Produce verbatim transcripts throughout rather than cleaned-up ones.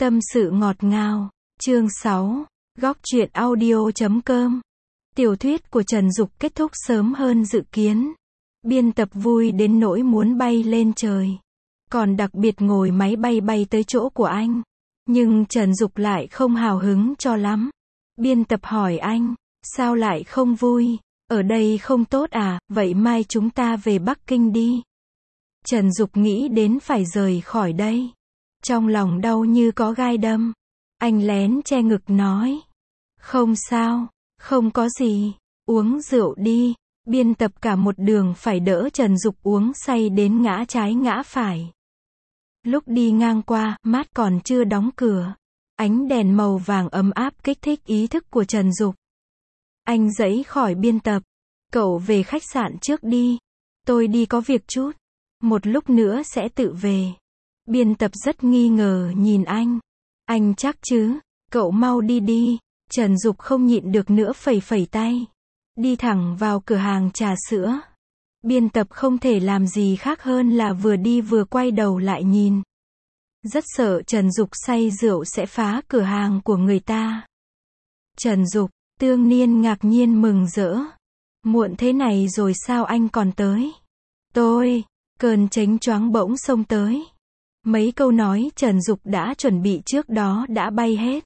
Tâm sự ngọt ngào, chương sáu, góc truyện audio chấm com. Tiểu thuyết của Trần Dục kết thúc sớm hơn dự kiến. Biên tập vui đến nỗi muốn bay lên trời. Còn đặc biệt ngồi máy bay bay tới chỗ của anh. Nhưng Trần Dục lại không hào hứng cho lắm. Biên tập hỏi anh, sao lại không vui? Ở đây không tốt à, vậy mai chúng ta về Bắc Kinh đi. Trần Dục nghĩ đến phải rời khỏi đây. Trong lòng đau như có gai đâm. Anh lén che ngực nói. Không sao, không có gì, uống rượu đi. Biên tập cả một đường phải đỡ Trần Dục uống say đến ngã trái ngã phải. Lúc đi ngang qua, mát còn chưa đóng cửa. Ánh đèn màu vàng ấm áp kích thích ý thức của Trần Dục. Anh giãy khỏi biên tập. Cậu về khách sạn trước đi. Tôi đi có việc chút. Một lúc nữa sẽ tự về. Biên tập rất nghi ngờ nhìn anh. Anh chắc chứ? Cậu mau đi đi. Trần Dục không nhịn được nữa phẩy phẩy tay. Đi thẳng vào cửa hàng trà sữa. Biên tập không thể làm gì khác hơn là vừa đi vừa quay đầu lại nhìn. Rất sợ Trần Dục say rượu sẽ phá cửa hàng của người ta. Trần Dục, Tương Niên ngạc nhiên mừng rỡ. Muộn thế này rồi sao anh còn tới? Tôi, cơn chánh choáng bỗng xông tới. Mấy câu nói Trần Dục đã chuẩn bị trước đó đã bay hết.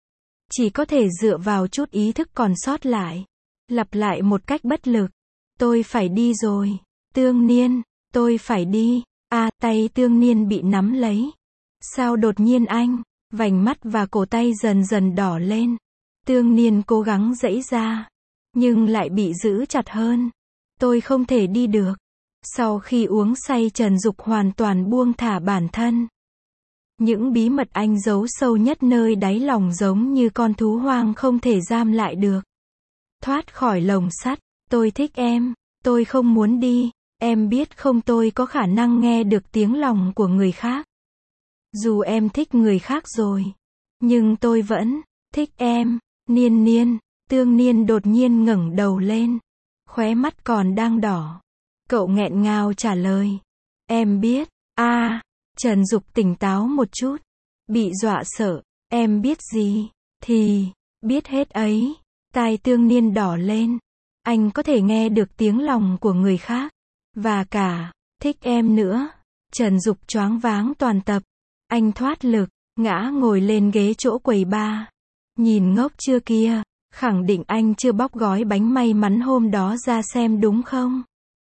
Chỉ có thể dựa vào chút ý thức còn sót lại. Lặp lại một cách bất lực. Tôi phải đi rồi. Tương Niên, tôi phải đi. À, tay Tương Niên bị nắm lấy. Sao đột nhiên anh? Vành mắt và cổ tay dần dần đỏ lên. Tương Niên cố gắng giãy ra. Nhưng lại bị giữ chặt hơn. Tôi không thể đi được. Sau khi uống say Trần Dục hoàn toàn buông thả bản thân. Những bí mật anh giấu sâu nhất nơi đáy lòng giống như con thú hoang không thể giam lại được. Thoát khỏi lồng sắt. Tôi thích em. Tôi không muốn đi. Em biết không, tôi có khả năng nghe được tiếng lòng của người khác. Dù em thích người khác rồi. Nhưng tôi vẫn thích em. Niên Niên. Tương Niên đột nhiên ngẩng đầu lên. Khóe mắt còn đang đỏ. Cậu nghẹn ngào trả lời. Em biết. a à, Trần Dục tỉnh táo một chút. Bị dọa sợ. Em biết gì? Thì, biết hết ấy. Tai Tương Niên đỏ lên. Anh có thể nghe được tiếng lòng của người khác. Và cả, thích em nữa. Trần Dục choáng váng toàn tập. Anh thoát lực, ngã ngồi lên ghế chỗ quầy bar. Nhìn ngốc chưa kia, khẳng định anh chưa bóc gói bánh may mắn hôm đó ra xem đúng không?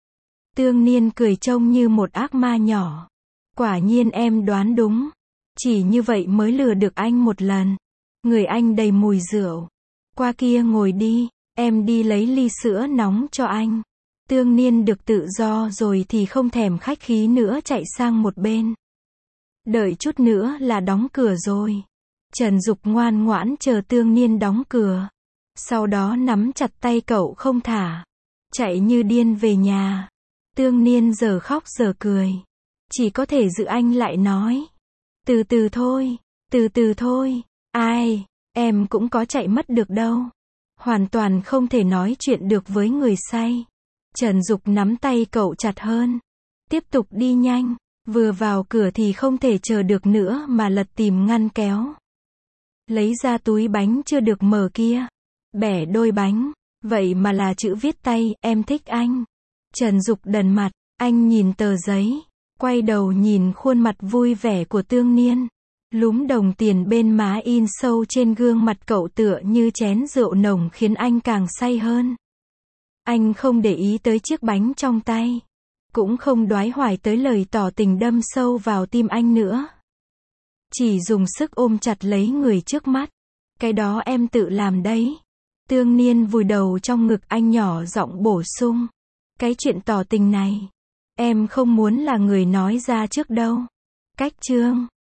Tương Niên cười trông như một ác ma nhỏ. Quả nhiên em đoán đúng. Chỉ như vậy mới lừa được anh một lần. Người anh đầy mùi rượu. Qua kia ngồi đi, em đi lấy ly sữa nóng cho anh. Tương Niên được tự do rồi thì không thèm khách khí nữa chạy sang một bên. Đợi chút nữa là đóng cửa rồi. Trần Dục ngoan ngoãn chờ Tương Niên đóng cửa. Sau đó nắm chặt tay cậu không thả. Chạy như điên về nhà. Tương Niên giờ khóc giờ cười. Chỉ có thể giữ anh lại nói. Từ từ thôi, từ từ thôi. Ai, em cũng có chạy mất được đâu. Hoàn toàn không thể nói chuyện được với người say. Trần Dục nắm tay cậu chặt hơn. Tiếp tục đi nhanh. Vừa vào cửa thì không thể chờ được nữa mà lật tìm ngăn kéo. Lấy ra túi bánh chưa được mở kia. Bẻ đôi bánh. Vậy mà là chữ viết tay, em thích anh. Trần Dục đần mặt. Anh nhìn tờ giấy. Quay đầu nhìn khuôn mặt vui vẻ của Tương Niên. Lúm đồng tiền bên má in sâu trên gương mặt cậu tựa như chén rượu nồng khiến anh càng say hơn. Anh không để ý tới chiếc bánh trong tay. Cũng không đoái hoài tới lời tỏ tình đâm sâu vào tim anh nữa. Chỉ dùng sức ôm chặt lấy người trước mắt. Cái đó em tự làm đấy. Tương Niên vùi đầu trong ngực anh nhỏ giọng bổ sung. Cái chuyện tỏ tình này, em không muốn là người nói ra trước đâu. Cách chương